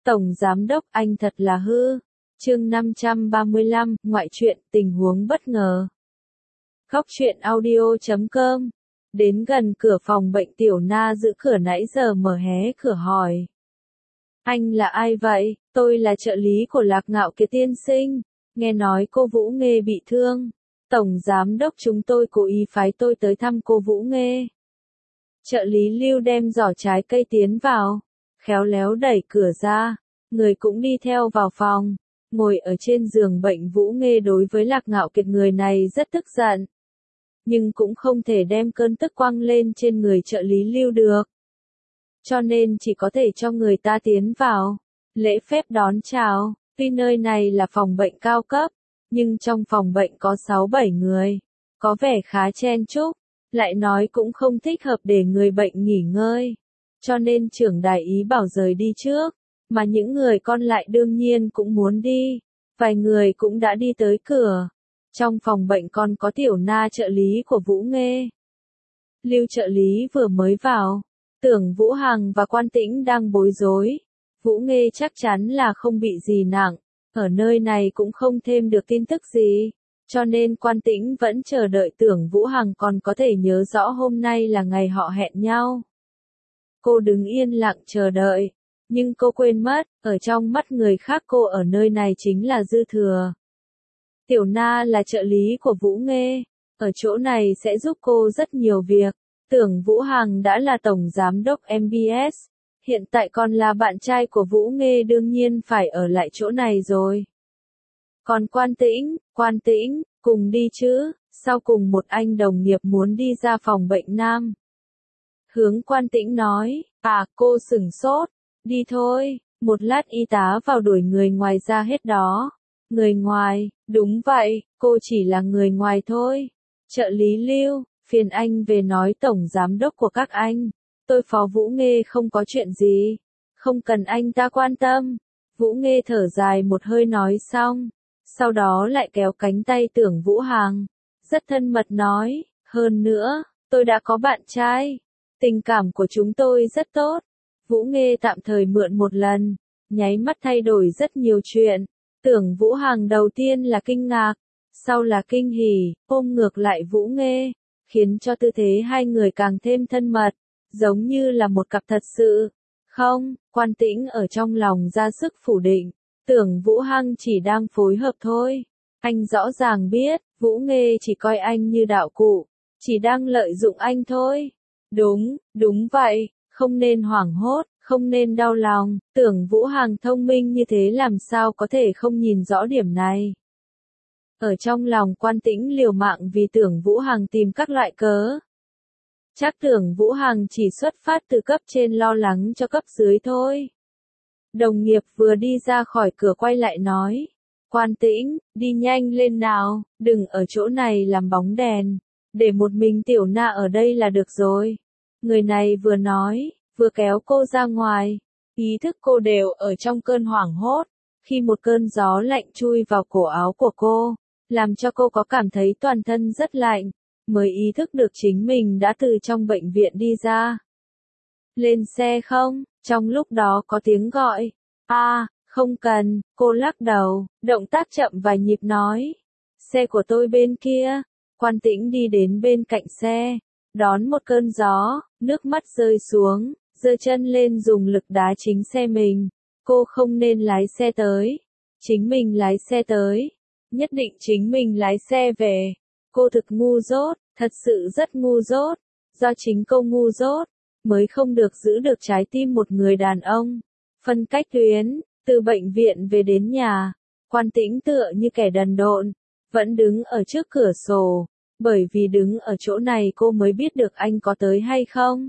Tổng Giám đốc anh thật là hư. Chương 535, ngoại truyện, tình huống bất ngờ. Góc truyện audio.com. Đến gần cửa phòng bệnh, Tiểu Na giữ cửa nãy giờ mở hé cửa hỏi. Anh là ai vậy? Tôi là trợ lý của Lạc Ngạo Kiệt tiên sinh. Nghe nói cô Vũ Nghê bị thương. Tổng Giám đốc chúng tôi cố ý phái tôi tới thăm cô Vũ Nghê. Trợ lý Lưu đem giỏ trái cây tiến vào. Khéo léo đẩy cửa ra. Người cũng đi theo vào phòng. Ngồi ở trên giường bệnh, Vũ Nghê đối với Lạc Ngạo Kiệt người này rất tức giận. Nhưng cũng không thể đem cơn tức quăng lên trên người trợ lý Lưu được. Cho nên chỉ có thể cho người ta tiến vào. Lễ phép đón chào. Tuy nơi này là phòng bệnh cao cấp, nhưng trong phòng bệnh có 6-7 người. Có vẻ khá chen chúc. Lại nói cũng không thích hợp để người bệnh nghỉ ngơi. Cho nên trưởng đại ý bảo rời đi trước. Mà những người còn lại đương nhiên cũng muốn đi. Vài người cũng đã đi tới cửa. Trong phòng bệnh còn có Tiểu Na trợ lý của Vũ Nghê. Lưu trợ lý vừa mới vào. Tưởng Vũ Hằng và Quan Tĩnh đang bối rối. Vũ Nghê chắc chắn là không bị gì nặng. Ở nơi này cũng không thêm được tin tức gì. Cho nên Quan Tĩnh vẫn chờ đợi Tưởng Vũ Hằng còn có thể nhớ rõ hôm nay là ngày họ hẹn nhau. Cô đứng yên lặng chờ đợi. Nhưng cô quên mất, ở trong mắt người khác cô ở nơi này chính là dư thừa. Tiểu Na là trợ lý của Vũ Nghê. Ở chỗ này sẽ giúp cô rất nhiều việc. Tưởng Vũ Hằng đã là tổng giám đốc MBS. Hiện tại còn là bạn trai của Vũ Nghê, đương nhiên phải ở lại chỗ này rồi. Còn Quan Tĩnh, cùng đi chứ. Sau cùng một anh đồng nghiệp muốn đi ra phòng bệnh nam. Hướng Quan Tĩnh nói, cô sửng sốt. Đi thôi, một lát y tá vào đuổi người ngoài ra hết đó. Người ngoài, đúng vậy, cô chỉ là người ngoài thôi. Trợ lý Lưu, phiền anh về nói tổng giám đốc của các anh. Tôi Phó Vũ Nghê không có chuyện gì. Không cần anh ta quan tâm. Vũ Nghê thở dài một hơi nói xong. Sau đó lại kéo cánh tay Tưởng Vũ Hằng. Rất thân mật nói, hơn nữa, tôi đã có bạn trai. Tình cảm của chúng tôi rất tốt. Vũ Nghê tạm thời mượn một lần, nháy mắt thay đổi rất nhiều chuyện. Tưởng Vũ Hằng đầu tiên là kinh ngạc, sau là kinh hỉ, ôm ngược lại Vũ Nghê, khiến cho tư thế hai người càng thêm thân mật, giống như là một cặp thật sự. Không, Quan Tĩnh ở trong lòng ra sức phủ định, Tưởng Vũ Hằng chỉ đang phối hợp thôi. Anh rõ ràng biết, Vũ Nghê chỉ coi anh như đạo cụ, chỉ đang lợi dụng anh thôi. Đúng vậy. Không nên hoảng hốt, không nên đau lòng, Tưởng Vũ Hằng thông minh như thế làm sao có thể không nhìn rõ điểm này. Ở trong lòng Quan Tĩnh liều mạng vì Tưởng Vũ Hằng tìm các loại cớ. Chắc Tưởng Vũ Hằng chỉ xuất phát từ cấp trên lo lắng cho cấp dưới thôi. Đồng nghiệp vừa đi ra khỏi cửa quay lại nói, Quan Tĩnh, đi nhanh lên nào, đừng ở chỗ này làm bóng đèn, để một mình Tiểu Na ở đây là được rồi. Người này vừa nói, vừa kéo cô ra ngoài. Ý thức cô đều ở trong cơn hoảng hốt. Khi một cơn gió lạnh chui vào cổ áo của cô, làm cho cô có cảm thấy toàn thân rất lạnh, mới ý thức được chính mình đã từ trong bệnh viện đi ra. Lên xe không? Trong lúc đó có tiếng gọi. Không cần, cô lắc đầu, động tác chậm vài nhịp nói. Xe của tôi bên kia. Quan Tĩnh đi đến bên cạnh xe. Đón một cơn gió, nước mắt rơi xuống, giơ chân lên dùng lực đá chính xe mình. Cô không nên lái xe tới. Chính mình lái xe tới. Nhất định chính mình lái xe về. Cô thực ngu dốt, thật sự rất ngu dốt. Do chính cô ngu dốt, mới không được giữ được trái tim một người đàn ông. Phân cách tuyến, từ bệnh viện về đến nhà. Quan Tĩnh tựa như kẻ đần độn, vẫn đứng ở trước cửa sổ. Bởi vì đứng ở chỗ này cô mới biết được anh có tới hay không.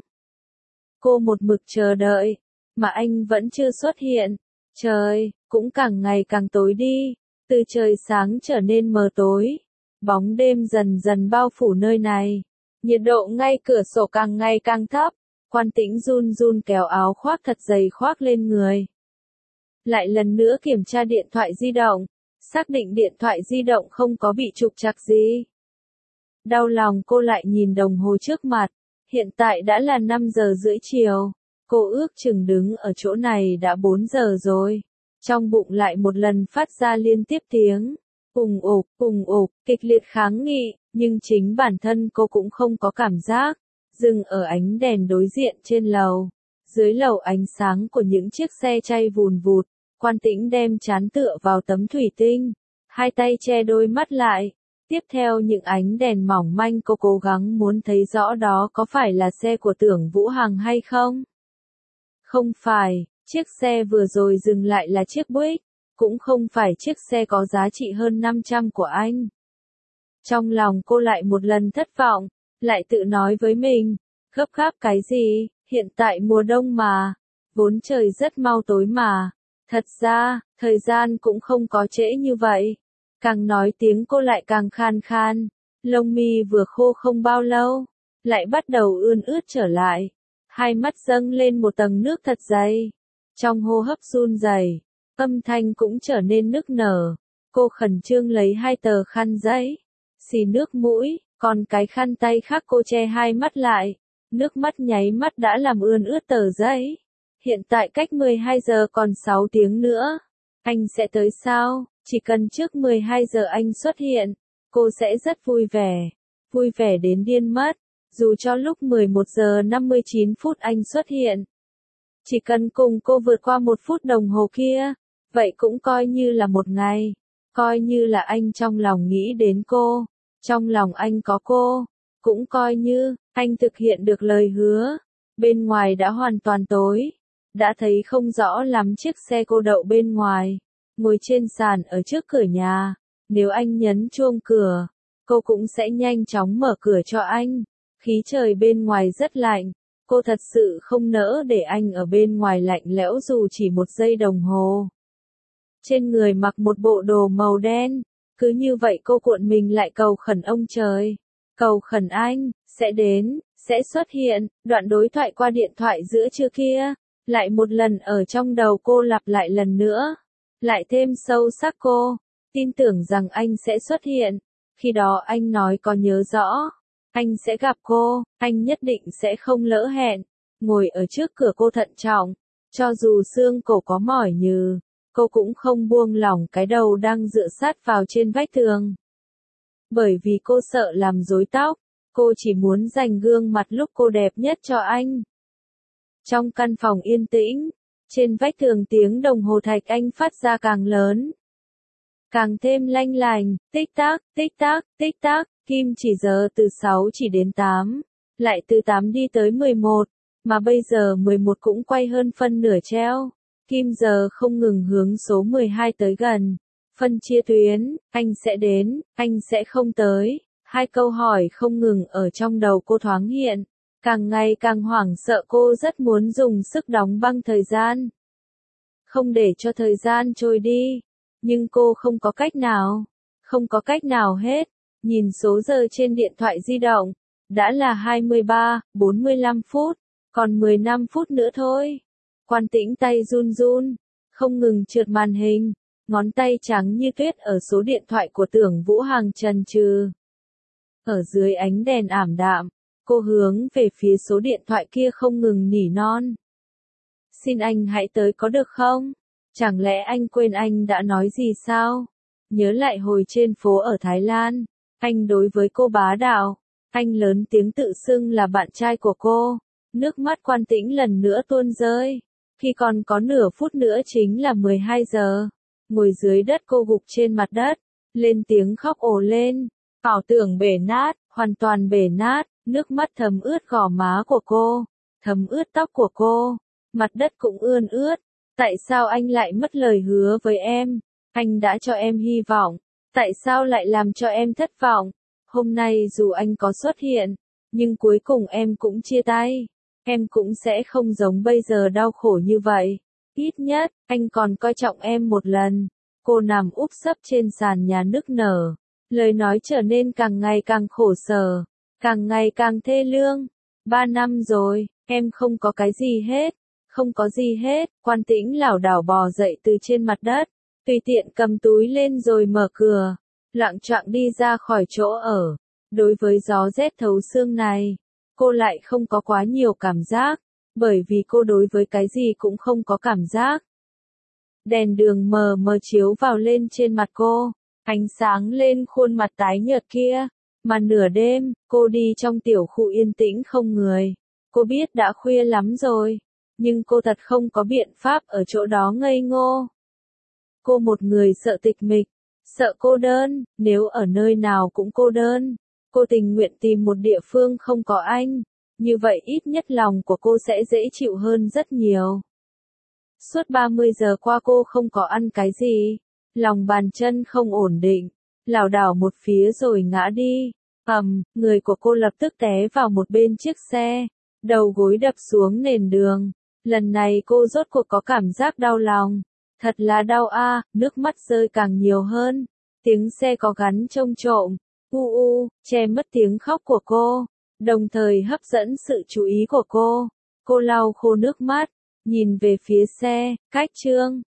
Cô một mực chờ đợi, mà anh vẫn chưa xuất hiện. Trời, cũng càng ngày càng tối đi, từ trời sáng trở nên mờ tối. Bóng đêm dần dần bao phủ nơi này. Nhiệt độ ngay cửa sổ càng ngày càng thấp. Quan Tĩnh run run kéo áo khoác thật dày khoác lên người. Lại lần nữa kiểm tra điện thoại di động, xác định điện thoại di động không có bị trục trặc gì. Đau lòng cô lại nhìn đồng hồ trước mặt, hiện tại đã là 5 giờ rưỡi chiều. Cô ước chừng đứng ở chỗ này đã 4 giờ rồi. Trong bụng lại một lần phát ra liên tiếp tiếng ùng ục, kịch liệt kháng nghị, nhưng chính bản thân cô cũng không có cảm giác. Dừng ở ánh đèn đối diện trên lầu. Dưới lầu ánh sáng của những chiếc xe chay vùn vụt, Quan Tĩnh đem trán tựa vào tấm thủy tinh, hai tay che đôi mắt lại. Tiếp theo những ánh đèn mỏng manh cô cố gắng muốn thấy rõ đó có phải là xe của Tưởng Vũ Hằng hay không. Không phải, chiếc xe vừa rồi dừng lại là chiếc Buick, cũng không phải chiếc xe có giá trị hơn 500 của anh. Trong lòng cô lại một lần thất vọng, lại tự nói với mình, gấp gáp cái gì, hiện tại mùa đông mà, vốn trời rất mau tối mà. Thật ra, thời gian cũng không có trễ như vậy. Càng nói tiếng cô lại càng khan khan, lông mi vừa khô không bao lâu, lại bắt đầu ươn ướt trở lại. Hai mắt dâng lên một tầng nước thật dày. Trong hô hấp run rẩy, âm thanh cũng trở nên nức nở. Cô khẩn trương lấy hai tờ khăn giấy, xì nước mũi, còn cái khăn tay khác cô che hai mắt lại. Nước mắt nháy mắt đã làm ươn ướt tờ giấy. Hiện tại cách 12 giờ còn 6 tiếng nữa. Anh sẽ tới sao? Chỉ cần trước 12 giờ anh xuất hiện, cô sẽ rất vui vẻ đến điên mất. Dù cho lúc 11 giờ 59 phút anh xuất hiện. Chỉ cần cùng cô vượt qua 1 phút đồng hồ kia, vậy cũng coi như là một ngày. Coi như là anh trong lòng nghĩ đến cô, trong lòng anh có cô. Cũng coi như, anh thực hiện được lời hứa. Bên ngoài đã hoàn toàn tối. Đã thấy không rõ lắm chiếc xe cô đậu bên ngoài. Ngồi trên sàn ở trước cửa nhà. Nếu anh nhấn chuông cửa, cô cũng sẽ nhanh chóng mở cửa cho anh. Khí trời bên ngoài rất lạnh. Cô thật sự không nỡ để anh ở bên ngoài lạnh lẽo dù chỉ 1 giây đồng hồ. Trên người mặc một bộ đồ màu đen. Cứ như vậy cô cuộn mình lại cầu khẩn ông trời. Cầu khẩn anh, sẽ đến, sẽ xuất hiện. Đoạn đối thoại qua điện thoại giữa trưa kia, lại một lần ở trong đầu cô lặp lại lần nữa. Lại thêm sâu sắc cô, tin tưởng rằng anh sẽ xuất hiện. Khi đó anh nói có nhớ rõ, anh sẽ gặp cô, anh nhất định sẽ không lỡ hẹn. Ngồi ở trước cửa cô thận trọng, cho dù xương cổ có mỏi nhừ, cô cũng không buông lỏng cái đầu đang dựa sát vào trên vách tường. Bởi vì cô sợ làm rối tóc, cô chỉ muốn dành gương mặt lúc cô đẹp nhất cho anh. Trong căn phòng yên tĩnh, trên vách tường tiếng đồng hồ thạch anh phát ra càng lớn. Càng thêm lanh lành, tích tắc, tích tắc, tích tắc, kim chỉ giờ từ 6 chỉ đến 8, lại từ 8 đi tới 11, mà bây giờ 11 cũng quay hơn phân nửa treo. Kim giờ không ngừng hướng số 12 tới gần. Phân chia tuyến, anh sẽ đến, anh sẽ không tới. Hai câu hỏi không ngừng ở trong đầu cô thoáng hiện. Càng ngày càng hoảng sợ cô rất muốn dùng sức đóng băng thời gian. Không để cho thời gian trôi đi. Nhưng cô không có cách nào. Không có cách nào hết. Nhìn số giờ trên điện thoại di động. Đã là 23:45 phút. Còn 15 phút nữa thôi. Quan Tĩnh tay run run. Không ngừng trượt màn hình. Ngón tay trắng như tuyết ở số điện thoại của Tưởng Vũ Hằng chần chừ. Ở dưới ánh đèn ảm đạm, cô hướng về phía số điện thoại kia không ngừng nỉ non. Xin anh hãy tới có được không? Chẳng lẽ anh quên anh đã nói gì sao? Nhớ lại hồi trên phố ở Thái Lan, anh đối với cô bá đạo, anh lớn tiếng tự xưng là bạn trai của cô. Nước mắt Quan Tĩnh lần nữa tuôn rơi. Khi còn có nửa phút nữa chính là 12 giờ. Ngồi dưới đất cô gục trên mặt đất, lên tiếng khóc ồ lên. Ảo tưởng bể nát, hoàn toàn bể nát, nước mắt thấm ướt gò má của cô, thấm ướt tóc của cô, mặt đất cũng ươn ướt. Tại sao anh lại mất lời hứa với em? Anh đã cho em hy vọng, tại sao lại làm cho em thất vọng? Hôm nay dù anh có xuất hiện, nhưng cuối cùng em cũng chia tay. Em cũng sẽ không giống bây giờ đau khổ như vậy. Ít nhất, anh còn coi trọng em một lần. Cô nằm úp sấp trên sàn nhà nức nở. Lời nói trở nên càng ngày càng khổ sở. Càng ngày càng thê lương. 3 năm rồi, em không có cái gì hết. Không có gì hết. Quan Tĩnh lảo đảo bò dậy từ trên mặt đất. Tùy tiện cầm túi lên rồi mở cửa. Loạng choạng đi ra khỏi chỗ ở. Đối với gió rét thấu xương này, cô lại không có quá nhiều cảm giác. bởi vì cô đối với cái gì cũng không có cảm giác. Đèn đường mờ mờ chiếu vào lên trên mặt cô, ánh sáng lên khuôn mặt tái nhợt kia. Mà nửa đêm, cô đi trong tiểu khu yên tĩnh không người. Cô biết đã khuya lắm rồi, nhưng cô thật không có biện pháp ở chỗ đó ngây ngô. Cô một người sợ tịch mịch, sợ cô đơn, nếu ở nơi nào cũng cô đơn. Cô tình nguyện tìm một địa phương không có anh, như vậy ít nhất lòng của cô sẽ dễ chịu hơn rất nhiều. Suốt 30 giờ qua cô không có ăn cái gì, lòng bàn chân không ổn định, lảo đảo một phía rồi ngã đi. Người của cô lập tức té vào một bên chiếc xe, đầu gối đập xuống nền đường. Lần này cô rốt cuộc có cảm giác đau lòng. Thật là đau a, nước mắt rơi càng nhiều hơn. Tiếng xe có gắn trông trộm, che mất tiếng khóc của cô, đồng thời hấp dẫn sự chú ý của cô. Cô lau khô nước mắt, nhìn về phía xe, cách Trương